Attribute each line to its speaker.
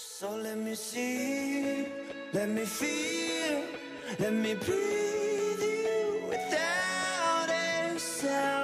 Speaker 1: So let me see, let me feel, let me breathe you without a sound.